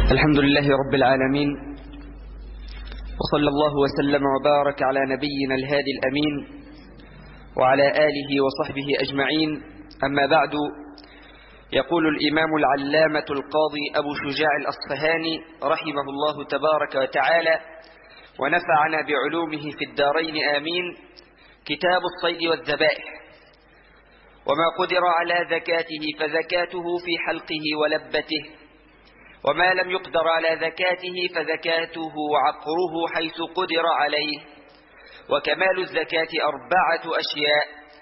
الحمد لله رب العالمين، وصلى الله وسلم وبارك على نبينا الهادي الأمين وعلى آله وصحبه أجمعين. أما بعد، يقول الإمام العلامة القاضي أبو شجاع الأصفهاني رحمه الله تبارك وتعالى ونفعنا بعلومه في الدارين آمين: كتاب الصيد والذبائح. وما قدر على زكاته فزكاته في حلقه ولبته، وما لم يقدر على زكاته فزكاته عقره حيث قدر عليه. وكمال الزكاة 4 أشياء: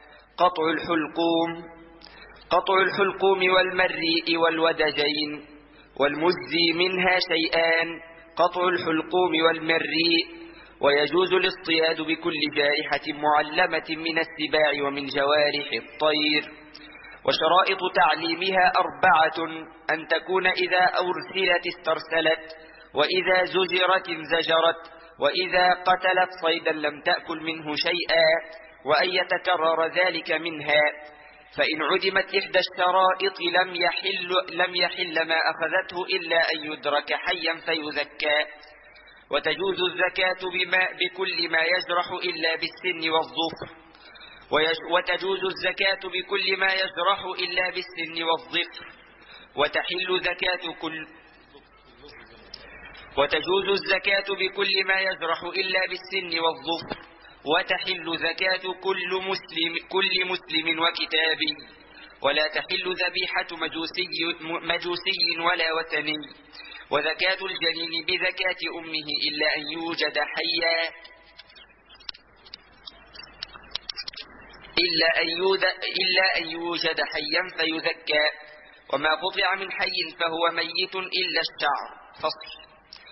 قطع الحلقوم والمريء والودجين، والمجزي منها شيئان: قطع الحلقوم والمريء. ويجوز الاصطياد بكل جارحة معلمة من السباع ومن جوارح الطير. وشرائط تعليمها 4: أن تكون إذا أرسلت استرسلت، وإذا زجرت انزجرت، وإذا قتلت صيدا لم تأكل منه شيئا، وأن يتكرر ذلك منها. فإن عدمت إحدى الشرائط لم يحل ما أخذته إلا أن يدرك حيا فيزكى. وتجوز الزكاة بكل ما يجرح إلا بالسن والظفر. وتجوز الزكاة بكل ما يجرح إلا بالسن والظفر. وتجوز الزكاة بكل ما يجرح إلا بالسن والظفر. وتحل زكاة كل مسلم وكتابي. ولا تحل ذبيحة مجوسي ولا وثني. وزكاة الجنين بزكاة أمه إلا أن يوجد حيا فيزكى. وما قطع من حي فهو ميت إلا الشعر. فصل.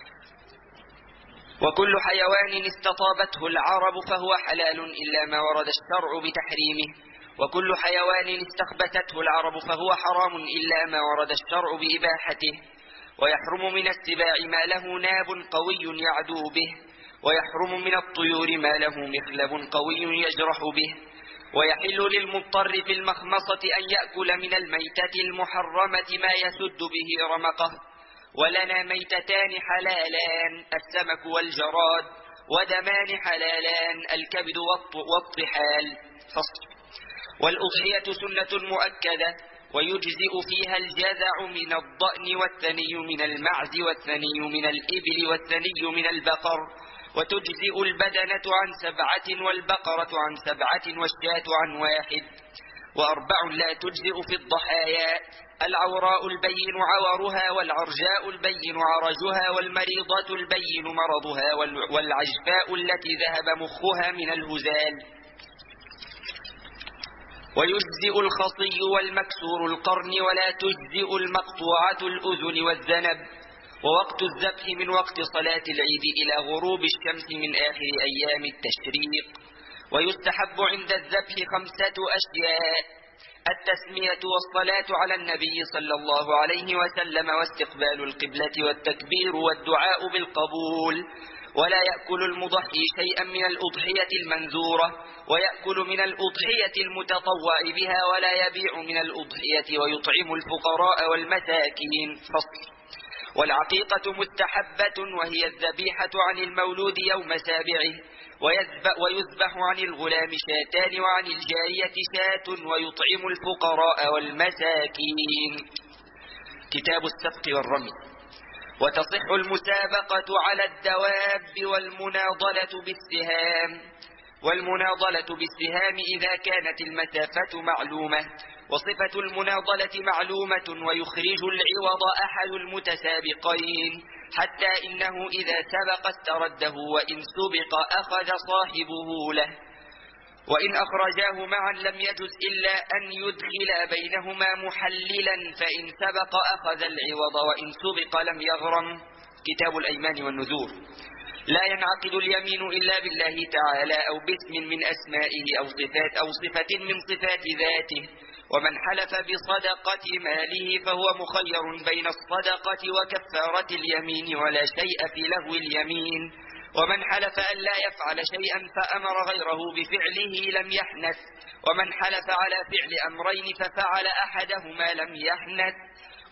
وكل حيوان استطابته العرب فهو حلال إلا ما ورد الشرع بتحريمه. وكل حيوان استخبثته العرب فهو حرام إلا ما ورد الشرع بإباحته. ويحرم من السباع ما له ناب قوي يعدو به. ويحرم من الطيور ما له مخلب قوي يجرح به. ويحل للمضطر في المخمصة أن يأكل من الميتة المحرمة ما يسد به رمقه. ولنا ميتتان حلالان: السمك والجراد. ودمان حلالان: الكبد والطحال. فصل. والأضحية سنة مؤكدة، ويجزئ فيها الجذع من الضأن، والثني من المعز، والثني من الإبل، والثني من البقر. وتجزئ البدنة عن 7، والبقرة عن 7، والشاة عن 1. و4 لا تجزئ في الضحايا: العوراء البين عورها، والعرجاء البين عرجها، والمريضة البين مرضها، والعجفاء التي ذهب مخها من الهزال. ويجزئ الخصي والمكسور القرن، ولا تجزئ المقطوعة الأذن والذنب. ووقت الذبح من وقت صلاة العيد إلى غروب الشمس من آخر أيام التشريق. ويستحب عند الذبح 5 أشياء: التسمية والصلاة على النبي صلى الله عليه وسلم، واستقبال القبلة، والتكبير، والدعاء بالقبول. ولا يأكل المضحي شيئا من الأضحية المنذورة، ويأكل من الأضحية المتطوع بها، ولا يبيع من الأضحية، ويطعم الفقراء والمساكين. فصل. والعقيقة مستحبة، وهي الذبيحة عن المولود يوم سابعه. ويذبح عن الغلام 2، وعن الجارية 1، ويطعم الفقراء والمساكين. كتاب السبق والرمي. وتصح المسابقة على الدواب والمناضلة بالسهام إذا كانت المسافة معلومة. وصفة المناضلة معلومة، ويخرج العوض أحد المتسابقين، حتى إنه إذا سبق استرده، وإن سبق أخذ صاحبه له. وإن أخرجاه معا لم يجز إلا أن يدخل بينهما محللا، فإن سبق أخذ العوض، وإن سبق لم يغرم. كتاب الأيمان والنذور. لا ينعقد اليمين إلا بالله تعالى، أو باسم من أسمائه، أو صفة من صفات ذاته. ومن حلف بصدقة ماله فهو مخير بين الصدقة وكفارة اليمين، ولا شيء في لغو اليمين. ومن حلف أن لا يفعل شيئا فأمر غيره بفعله لم يحنث. ومن حلف على فعل أمرين ففعل أحدهما لم يحنث.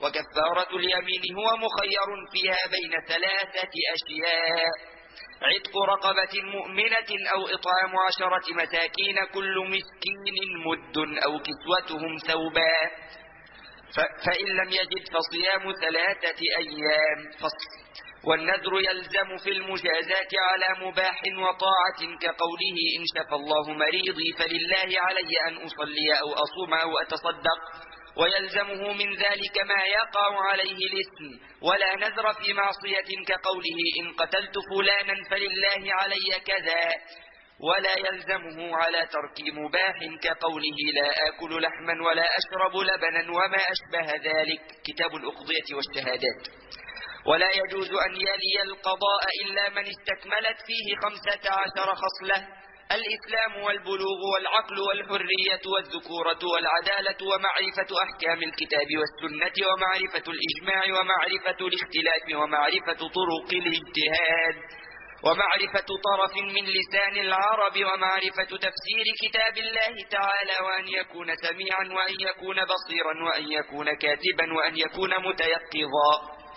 وكفارة اليمين هو مخير فيها بين 3 أشياء: عتق رقبة مؤمنة أو إطعام 10 مساكين كل مسكين مد أو كسوتهم ثوبا، فإن لم يجد فصيام 3 أيام. فصل. والنذر يلزم في المجازات على مباح وطاعة كقوله إن شفى الله مريضي فلله علي أن أصلي أو أصوم أو أتصدق، ويلزمه من ذلك ما يقع عليه الإثم، ولا نذر في معصية كقوله إن قتلت فلانا فلله علي كذا، ولا يلزمه على ترك مباح كقوله لا آكل لحما ولا أشرب لبنا وما أشبه ذلك. كتاب الأقضية والشهادات. ولا يجوز أن يلي القضاء إلا من استكملت فيه 15 خصلة: الإسلام والبلوغ والعقل والحرية والذكورة والعدالة ومعرفة أحكام الكتاب والسنة ومعرفة الإجماع ومعرفة الاختلاف ومعرفة طرق الاجتهاد ومعرفة طرف من لسان العرب ومعرفة تفسير كتاب الله تعالى، وأن يكون سميعا وأن يكون بصيرا وأن يكون كاتبا وأن يكون متيقظا.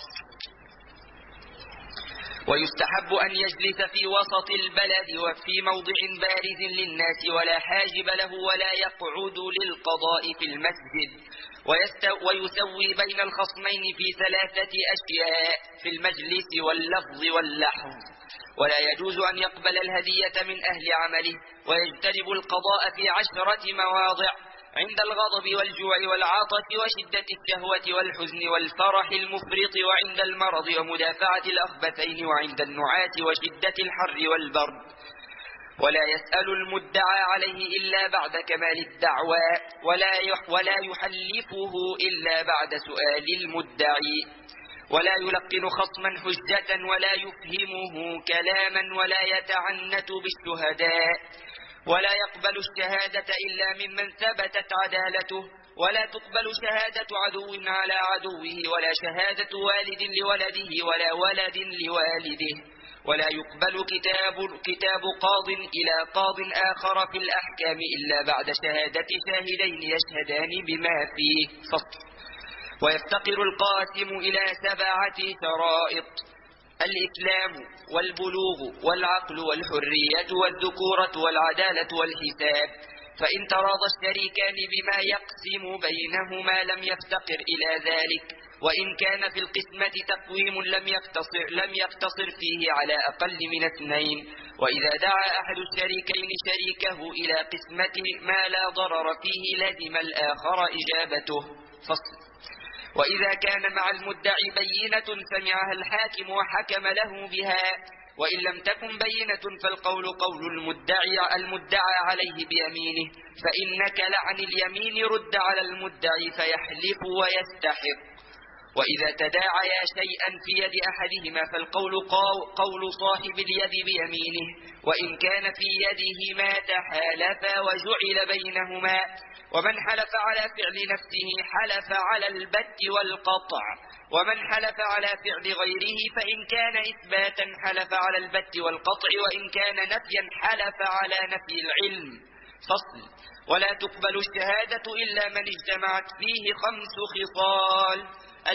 ويستحب أن يجلس في وسط البلد وفي موضع بارز للناس ولا حاجب له، ولا يقعد للقضاء في المسجد، ويسوي بين الخصمين في 3 أشياء: في المجلس واللفظ واللحظ. ولا يجوز أن يقبل الهدية من أهل عمله، ويجتنب القضاء في 10 مواضع: عند الغضب والجوع والعطش وشدة الشهوة والحزن والفرح المفرط، وعند المرض ومدافعة الأخبثين، وعند النعاس وشدة الحر والبرد. ولا يسأل المدعى عليه إلا بعد كمال الدعوى، ولا يحلفه إلا بعد سؤال المدعي، ولا يلقن خصما حجة، ولا يفهمه كلاما، ولا يتعنت بالشهداء، ولا يقبل الشهادة إلا ممن ثبتت عدالته، ولا تقبل شهادة عدو على عدوه، ولا شهادة والد لولده ولا ولد لوالده، ولا يقبل كتاب قاض إلى قاض آخر في الأحكام إلا بعد شهادة شاهدين يشهدان بما فيه. فصل. ويفتقر القاسم إلى 7 شرائط: الإسلام والبلوغ والعقل والحرية والذكورة والعدالة والحساب. فإن تراضى الشريكان بما يقسم بينهما لم يفتقر إلى ذلك، وإن كان في القسمة تقويم لم يقتصر فيه على أقل من 2. وإذا دعا أحد الشريكين شريكه إلى قسمة ما لا ضرر فيه لزم الآخر إجابته. فصل. وإذا كان مع المدعي بينة سمعها الحاكم وحكم له بها، وإن لم تكن بينة فالقول قول المدعى عليه بيمينه، فإنك لعن اليمين رد على المدعي فيحلف ويستحق. وإذا تداعيا شيئا في يد أحدهما فالقول قول صاحب اليد بيمينه، وإن كان في يده ما تحالفا وجعل بينهما. ومن حلف على فعل نفسه حلف على البت والقطع، ومن حلف على فعل غيره فإن كان إثباتا حلف على البت والقطع، وإن كان نفيا حلف على نفي العلم. فصل. ولا تقبل الشهادة إلا من اجتمعت فيه 5 خصال: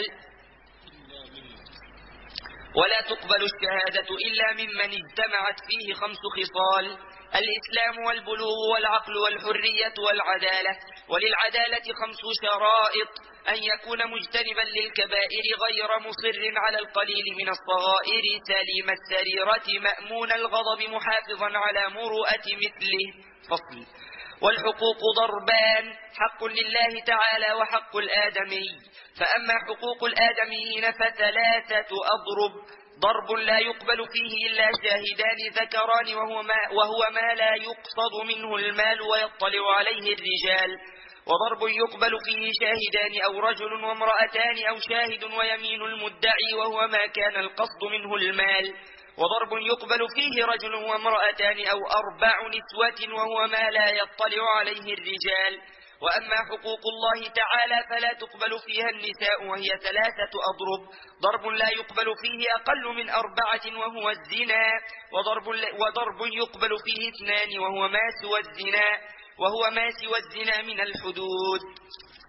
ولا تقبل الشهادة إلا ممن اجتمعت فيه 5 خصال: الإسلام والبلوغ والعقل والحرية والعدالة. وللعدالة 5 شرائط: أن يكون مجتنبا للكبائر غير مصر على القليل من الصغائر، سليم السريرة مأمون الغضب محافظا على مروءة مثله. فصل. والحقوق ضربان: حق لله تعالى وحق الآدمي. فأما حقوق الآدميين ف3 أضرب: ضرب لا يقبل فيه إلا شاهدان ذكران وهو ما لا يقصد منه المال ويطلع عليه الرجال، وضرب يقبل فيه شاهدان أو رجل وامرأتان أو شاهد ويمين المدعي وهو ما كان القصد منه المال، وضرب يقبل فيه رجل وامرأتان أو 4 نسوة وهو ما لا يطلع عليه الرجال. وأما حقوق الله تعالى فلا تقبل فيها النساء وهي 3 أضرب: ضرب لا يقبل فيه أقل من 4 وهو الزنا، وضرب يقبل فيه 2 وهو ما سوى الزنا من الحدود.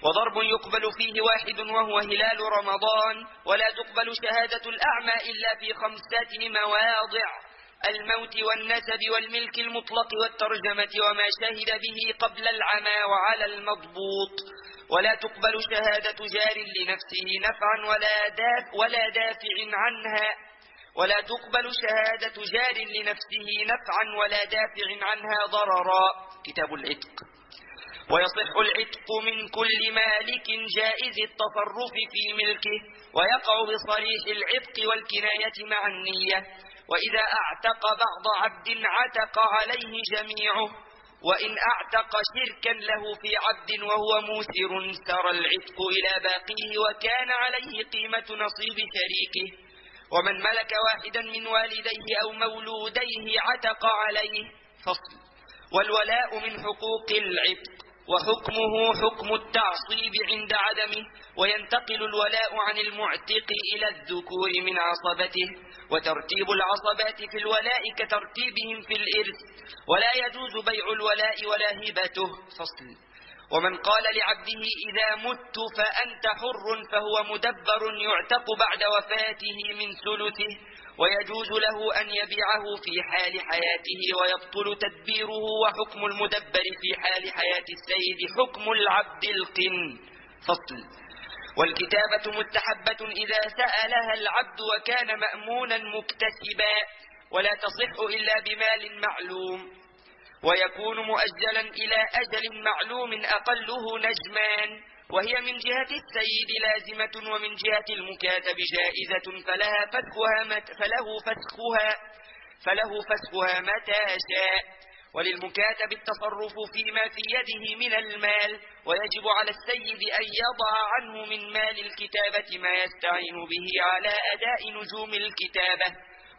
وضرب يقبل فيه واحد وهو هلال رمضان، ولا تقبل شهادة الأعمى إلا في 5 مواضع: الموت والنسب والملك المطلق والترجمة وما شهد به قبل العمى وعلى المضبوط. ولا تقبل شهادة جار لنفسه نفعا ولا دافع عنها ولا تقبل شهادة جار لنفسه نفعا ولا دافع عنها ضررا. كتاب العتق. ويصح العتق من كل مالك جائز التصرف في ملكه، ويقع بصريح العتق والكناية مع النية. وإذا أعتق بعض عبد عتق عليه جميعه، وإن أعتق شركا له في عبد وهو موسر سار العتق إلى باقيه وكان عليه قيمة نصيب شريكه. ومن ملك واحدا من والديه أو مولوديه عتق عليه. فصل. والولاء من حقوق العتق، وحكمه حكم التعصيب عند عدمه، وينتقل الولاء عن المعتق إلى الذكور من عصبته، وترتيب العصبات في الولاء كترتيبهم في الإرث، ولا يجوز بيع الولاء ولا هبته. فصل. ومن قال لعبده إذا مت فأنت حر فهو مدبر يعتق بعد وفاته من ثلثه، ويجوز له أن يبيعه في حال حياته ويبطل تدبيره. وحكم المدبر في حال حياة السيد حكم العبد القن. فصل. والكتابة مستحبة إذا سألها العبد وكان مأمونا مكتسبا، ولا تصح إلا بمال معلوم، ويكون مؤجلا إلى أجل معلوم أقله نجمان، وهي من جهة السيد لازمة، ومن جهة المكاتب جائزة فله فسخها متى شاء. وللمكاتب التصرف فيما في يده من المال، ويجب على السيد أن يضع عنه من مال الكتابة ما يستعين به على أداء نجوم الكتابة،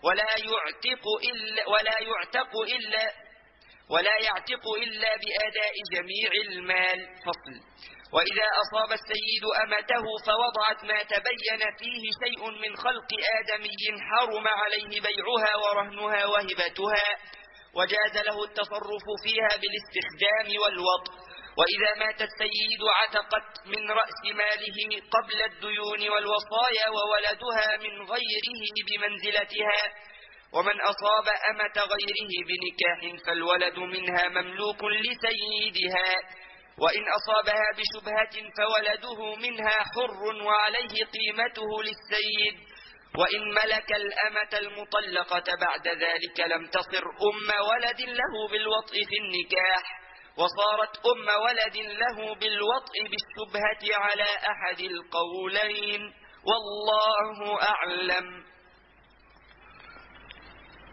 ولا يعتق إلا بأداء جميع المال. فصل. وإذا أصاب السيد أمته فوضعت ما تبين فيه شيء من خلق آدمي حرم عليه بيعها ورهنها وهبتها، وجاز له التصرف فيها بالاستخدام والوطء. وإذا مات السيد عتقت من رأس ماله قبل الديون والوصايا، وولدها من غيره بمنزلتها. ومن أصاب أمة غيره بنكاح فالولد منها مملوك لسيدها، وإن أصابها بشبهة فولده منها حر وعليه قيمته للسيد. وإن ملك الأمة المطلقة بعد ذلك لم تصر أم ولد له بالوطء في النكاح، وصارت أم ولد له بالوطء بالشبهة على أحد القولين، والله أعلم.